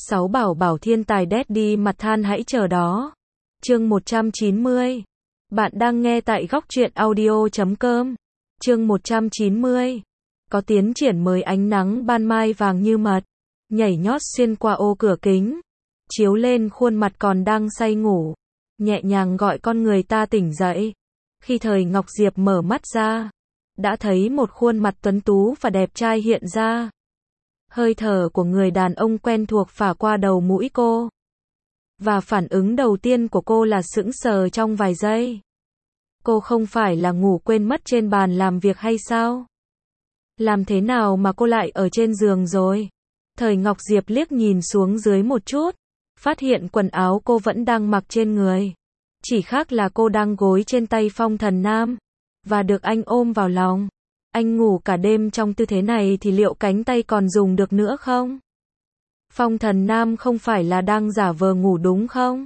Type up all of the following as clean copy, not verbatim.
Sáu bảo bảo thiên tài daddy mặt than hãy chờ đó. Chương 190. Bạn đang nghe tại góc truyện audio.com. Chương 190. Có tiến triển mới, ánh nắng ban mai vàng như mật, nhảy nhót xuyên qua ô cửa kính, chiếu lên khuôn mặt còn đang say ngủ, nhẹ nhàng gọi con người ta tỉnh dậy. Khi Thời Ngọc Diệp mở mắt ra, đã thấy một khuôn mặt tuấn tú và đẹp trai hiện ra. Hơi thở của người đàn ông quen thuộc phả qua đầu mũi cô. Và phản ứng đầu tiên của cô là sững sờ trong vài giây. Cô không phải là ngủ quên mất trên bàn làm việc hay sao? Làm thế nào mà cô lại ở trên giường rồi? Thời Ngọc Diệp liếc nhìn xuống dưới một chút, phát hiện quần áo cô vẫn đang mặc trên người. Chỉ khác là cô đang gối trên tay Phong Thần Nam, và được anh ôm vào lòng. Anh ngủ cả đêm trong tư thế này thì liệu cánh tay còn dùng được nữa không? Phong Thần Nam không phải là đang giả vờ ngủ đúng không?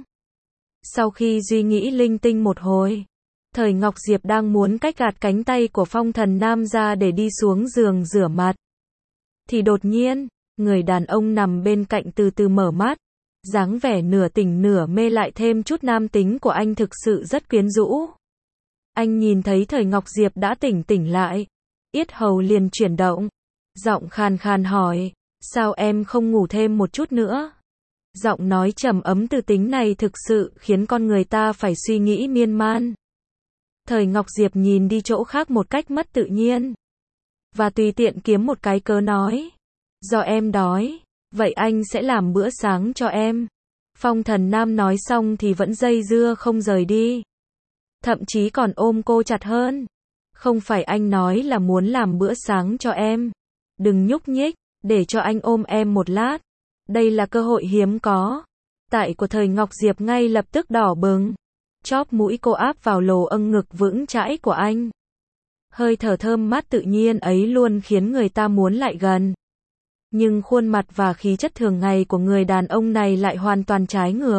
Sau khi suy nghĩ linh tinh một hồi, Thời Ngọc Diệp đang muốn cách gạt cánh tay của Phong Thần Nam ra để đi xuống giường rửa mặt. Thì đột nhiên, người đàn ông nằm bên cạnh từ từ mở mắt. Dáng vẻ nửa tỉnh nửa mê lại thêm chút nam tính của anh thực sự rất quyến rũ. Anh nhìn thấy Thời Ngọc Diệp đã tỉnh lại, yết hầu liền chuyển động, giọng khàn khàn hỏi, sao em không ngủ thêm một chút nữa? Giọng nói trầm ấm từ tính này thực sự khiến con người ta phải suy nghĩ miên man. Thời Ngọc Diệp nhìn đi chỗ khác một cách mất tự nhiên, và tùy tiện kiếm một cái cớ nói, do em đói, vậy anh sẽ làm bữa sáng cho em. Phong Thần Nam nói xong thì vẫn dây dưa không rời đi, thậm chí còn ôm cô chặt hơn. Không phải anh nói là muốn làm bữa sáng cho em, đừng nhúc nhích, để cho anh ôm em một lát. Đây là cơ hội hiếm có. Tại của Thời Ngọc Diệp ngay lập tức đỏ bừng, chóp mũi cô áp vào lồ âng ngực vững chãi của anh. Hơi thở thơm mát tự nhiên ấy luôn khiến người ta muốn lại gần. Nhưng khuôn mặt và khí chất thường ngày của người đàn ông này lại hoàn toàn trái ngược.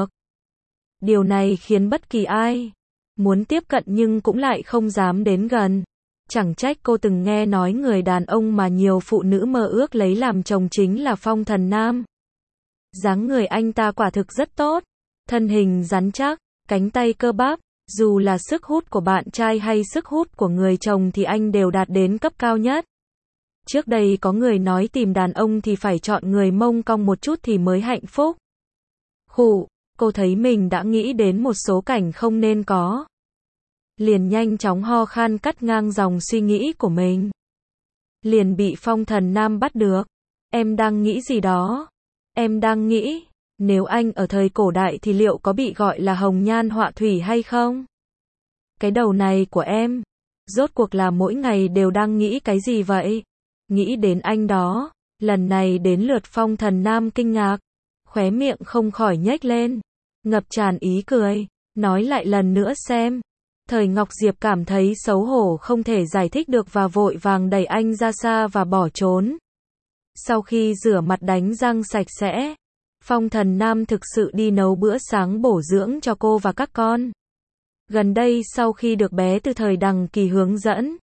Điều này khiến bất kỳ ai muốn tiếp cận nhưng cũng lại không dám đến gần. Chẳng trách cô từng nghe nói người đàn ông mà nhiều phụ nữ mơ ước lấy làm chồng chính là Phong Thần Nam. Dáng người anh ta quả thực rất tốt, thân hình rắn chắc, cánh tay cơ bắp, dù là sức hút của bạn trai hay sức hút của người chồng thì anh đều đạt đến cấp cao nhất. Trước đây có người nói tìm đàn ông thì phải chọn người mông cong một chút thì mới hạnh phúc. Khụ, cô thấy mình đã nghĩ đến một số cảnh không nên có. Liền nhanh chóng ho khan cắt ngang dòng suy nghĩ của mình. Liền bị Phong Thần Nam bắt được. Em đang nghĩ gì đó? Em đang nghĩ, nếu anh ở thời cổ đại thì liệu có bị gọi là hồng nhan họa thủy hay không? Cái đầu này của em, rốt cuộc là mỗi ngày đều đang nghĩ cái gì vậy? Nghĩ đến anh đó, lần này đến lượt Phong Thần Nam kinh ngạc, khóe miệng không khỏi nhếch lên, ngập tràn ý cười, nói lại lần nữa xem. Thời Ngọc Diệp cảm thấy xấu hổ không thể giải thích được và vội vàng đẩy anh ra xa và bỏ trốn. Sau khi rửa mặt đánh răng sạch sẽ, Phong Thần Nam thực sự đi nấu bữa sáng bổ dưỡng cho cô và các con. Gần đây sau khi được bé Từ Thời Đằng Kỳ hướng dẫn,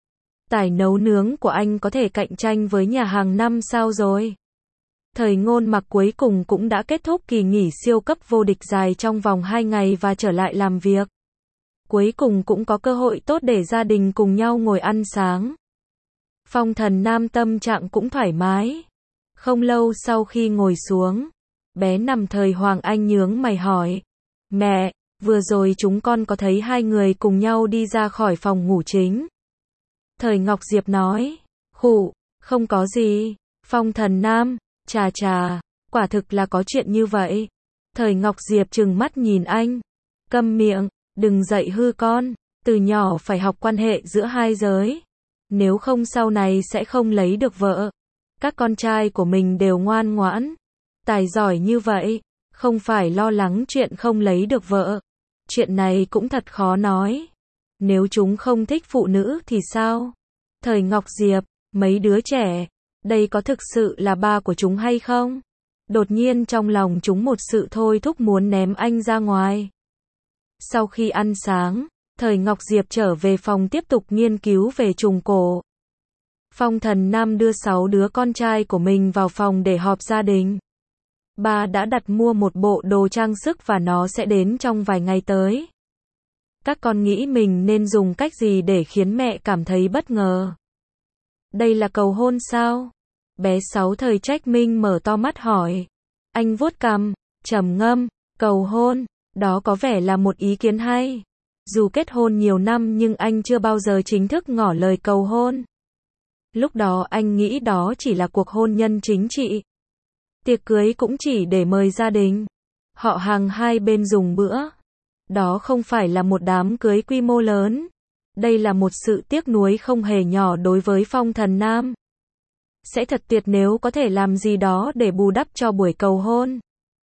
tài nấu nướng của anh có thể cạnh tranh với nhà hàng 5 sao rồi. Thời Ngôn Mặc cuối cùng cũng đã kết thúc kỳ nghỉ siêu cấp vô địch dài trong vòng 2 ngày và trở lại làm việc. Cuối cùng cũng có cơ hội tốt để gia đình cùng nhau ngồi ăn sáng. Phong Thần Nam tâm trạng cũng thoải mái. Không lâu sau khi ngồi xuống, bé nằm Thời Hoàng Anh nhướng mày hỏi, mẹ, vừa rồi chúng con có thấy hai người cùng nhau đi ra khỏi phòng ngủ chính. Thời Ngọc Diệp nói, khụ, không có gì. Phong Thần Nam, chà, quả thực là có chuyện như vậy. Thời Ngọc Diệp trừng mắt nhìn anh, câm miệng, đừng dạy hư con, từ nhỏ phải học quan hệ giữa hai giới. Nếu không sau này sẽ không lấy được vợ. Các con trai của mình đều ngoan ngoãn, tài giỏi như vậy, không phải lo lắng chuyện không lấy được vợ. Chuyện này cũng thật khó nói. Nếu chúng không thích phụ nữ thì sao? Thời Ngọc Diệp, mấy đứa trẻ, đây có thực sự là ba của chúng hay không? Đột nhiên trong lòng chúng một sự thôi thúc muốn ném anh ra ngoài. Sau khi ăn sáng, Thời Ngọc Diệp trở về phòng tiếp tục nghiên cứu về trùng cổ. Phong Thần Nam đưa 6 đứa con trai của mình vào phòng để họp gia đình. Ba đã đặt mua một bộ đồ trang sức và nó sẽ đến trong vài ngày tới. Các con nghĩ mình nên dùng cách gì để khiến mẹ cảm thấy bất ngờ? Đây là cầu hôn sao? Bé 6 thời Trách Minh mở to mắt hỏi. Anh vuốt cằm, trầm ngâm, cầu hôn, đó có vẻ là một ý kiến hay. Dù kết hôn nhiều năm nhưng anh chưa bao giờ chính thức ngỏ lời cầu hôn. Lúc đó anh nghĩ đó chỉ là cuộc hôn nhân chính trị. Tiệc cưới cũng chỉ để mời gia đình, họ hàng hai bên dùng bữa. Đó không phải là một đám cưới quy mô lớn. Đây là một sự tiếc nuối không hề nhỏ đối với Phong Thần Nam. Sẽ thật tuyệt nếu có thể làm gì đó để bù đắp cho buổi cầu hôn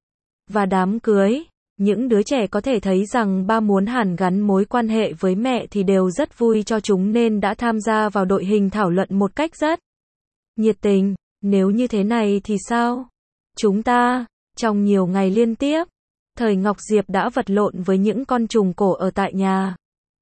và đám cưới. Những đứa trẻ có thể thấy rằng ba muốn hàn gắn mối quan hệ với mẹ thì đều rất vui cho chúng nên đã tham gia vào đội hình thảo luận một cách rất nhiệt tình. Nếu như thế này thì sao? Chúng ta, trong nhiều ngày liên tiếp, Thời Ngọc Diệp đã vật lộn với những con trùng cổ ở tại nhà.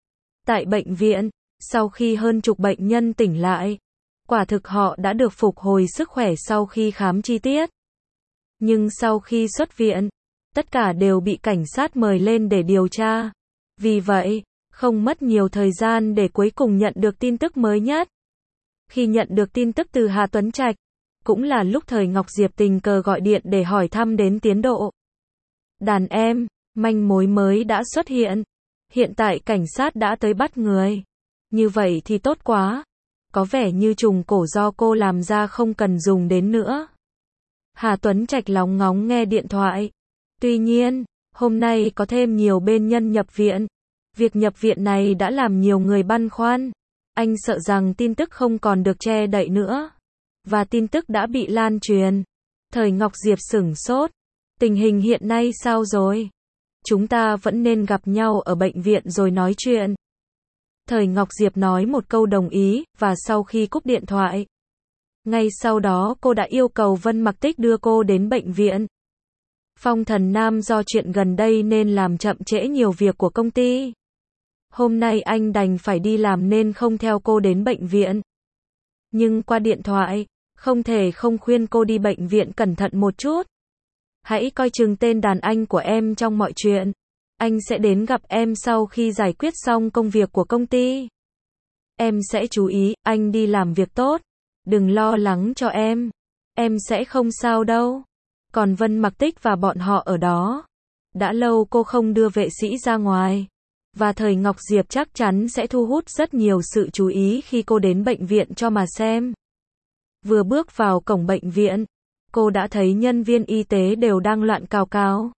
Tại bệnh viện, sau khi hơn chục bệnh nhân tỉnh lại, quả thực họ đã được phục hồi sức khỏe sau khi khám chi tiết. Nhưng sau khi xuất viện, tất cả đều bị cảnh sát mời lên để điều tra. Vì vậy, không mất nhiều thời gian để cuối cùng nhận được tin tức mới nhất. Khi nhận được tin tức từ Hà Tuấn Trạch, cũng là lúc Thời Ngọc Diệp tình cờ gọi điện để hỏi thăm đến tiến độ. Đàn em, manh mối mới đã xuất hiện. Hiện tại cảnh sát đã tới bắt người. Như vậy thì tốt quá. Có vẻ như trùng cổ do cô làm ra không cần dùng đến nữa. Hà Tuấn Trạch lóng ngóng nghe điện thoại. Tuy nhiên, hôm nay có thêm nhiều bên nhân nhập viện. Việc nhập viện này đã làm nhiều người băn khoăn. Anh sợ rằng tin tức không còn được che đậy nữa. Và tin tức đã bị lan truyền. Thời Ngọc Diệp sửng sốt. Tình hình hiện nay sao rồi? Chúng ta vẫn nên gặp nhau ở bệnh viện rồi nói chuyện. Thời Ngọc Diệp nói một câu đồng ý, và sau khi cúp điện thoại, ngay sau đó cô đã yêu cầu Vân Mặc Tích đưa cô đến bệnh viện. Phong Thần Nam do chuyện gần đây nên làm chậm trễ nhiều việc của công ty. Hôm nay anh đành phải đi làm nên không theo cô đến bệnh viện. Nhưng qua điện thoại, không thể không khuyên cô đi bệnh viện cẩn thận một chút. Hãy coi chừng tên đàn anh của em trong mọi chuyện. Anh sẽ đến gặp em sau khi giải quyết xong công việc của công ty. Em sẽ chú ý, anh đi làm việc tốt. Đừng lo lắng cho em. Em sẽ không sao đâu. Còn Vân Mặc Tích và bọn họ ở đó. Đã lâu cô không đưa vệ sĩ ra ngoài. Và Thời Ngọc Diệp chắc chắn sẽ thu hút rất nhiều sự chú ý khi cô đến bệnh viện cho mà xem. Vừa bước vào cổng bệnh viện, cô đã thấy nhân viên y tế đều đang loạn cào cào.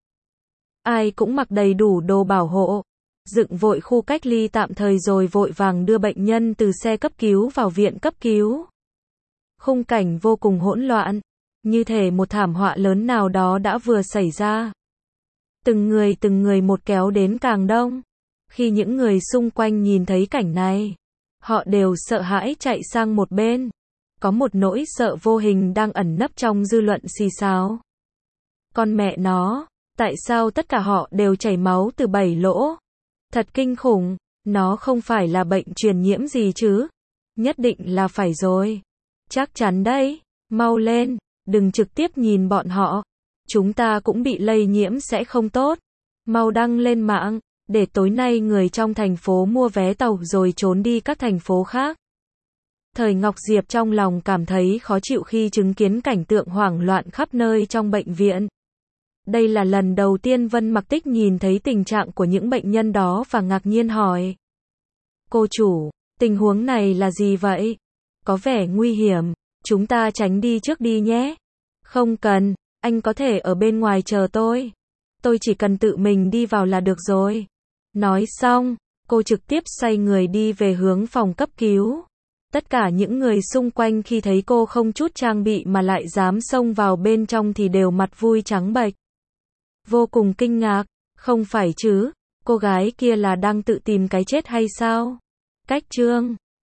Ai cũng mặc đầy đủ đồ bảo hộ, dựng vội khu cách ly tạm thời rồi vội vàng đưa bệnh nhân từ xe cấp cứu vào viện cấp cứu. Khung cảnh vô cùng hỗn loạn, như thể một thảm họa lớn nào đó đã vừa xảy ra. Từng người một kéo đến càng đông. Khi những người xung quanh nhìn thấy cảnh này, họ đều sợ hãi chạy sang một bên. Có một nỗi sợ vô hình đang ẩn nấp trong dư luận xì xào. Con mẹ nó, tại sao tất cả họ đều chảy máu từ 7 lỗ? Thật kinh khủng, nó không phải là bệnh truyền nhiễm gì chứ? Nhất định là phải rồi. Chắc chắn đấy, mau lên, đừng trực tiếp nhìn bọn họ. Chúng ta cũng bị lây nhiễm sẽ không tốt. Mau đăng lên mạng, để tối nay người trong thành phố mua vé tàu rồi trốn đi các thành phố khác. Thời Ngọc Diệp trong lòng cảm thấy khó chịu khi chứng kiến cảnh tượng hoảng loạn khắp nơi trong bệnh viện. Đây là lần đầu tiên Vân Mặc Tích nhìn thấy tình trạng của những bệnh nhân đó và ngạc nhiên hỏi. Cô chủ, tình huống này là gì vậy? Có vẻ nguy hiểm, chúng ta tránh đi trước đi nhé. Không cần, anh có thể ở bên ngoài chờ tôi. Tôi chỉ cần tự mình đi vào là được rồi. Nói xong, cô trực tiếp xoay người đi về hướng phòng cấp cứu. Tất cả những người xung quanh khi thấy cô không chút trang bị mà lại dám xông vào bên trong thì đều mặt vui trắng bệch. Vô cùng kinh ngạc, không phải chứ, cô gái kia là đang tự tìm cái chết hay sao? Cách chương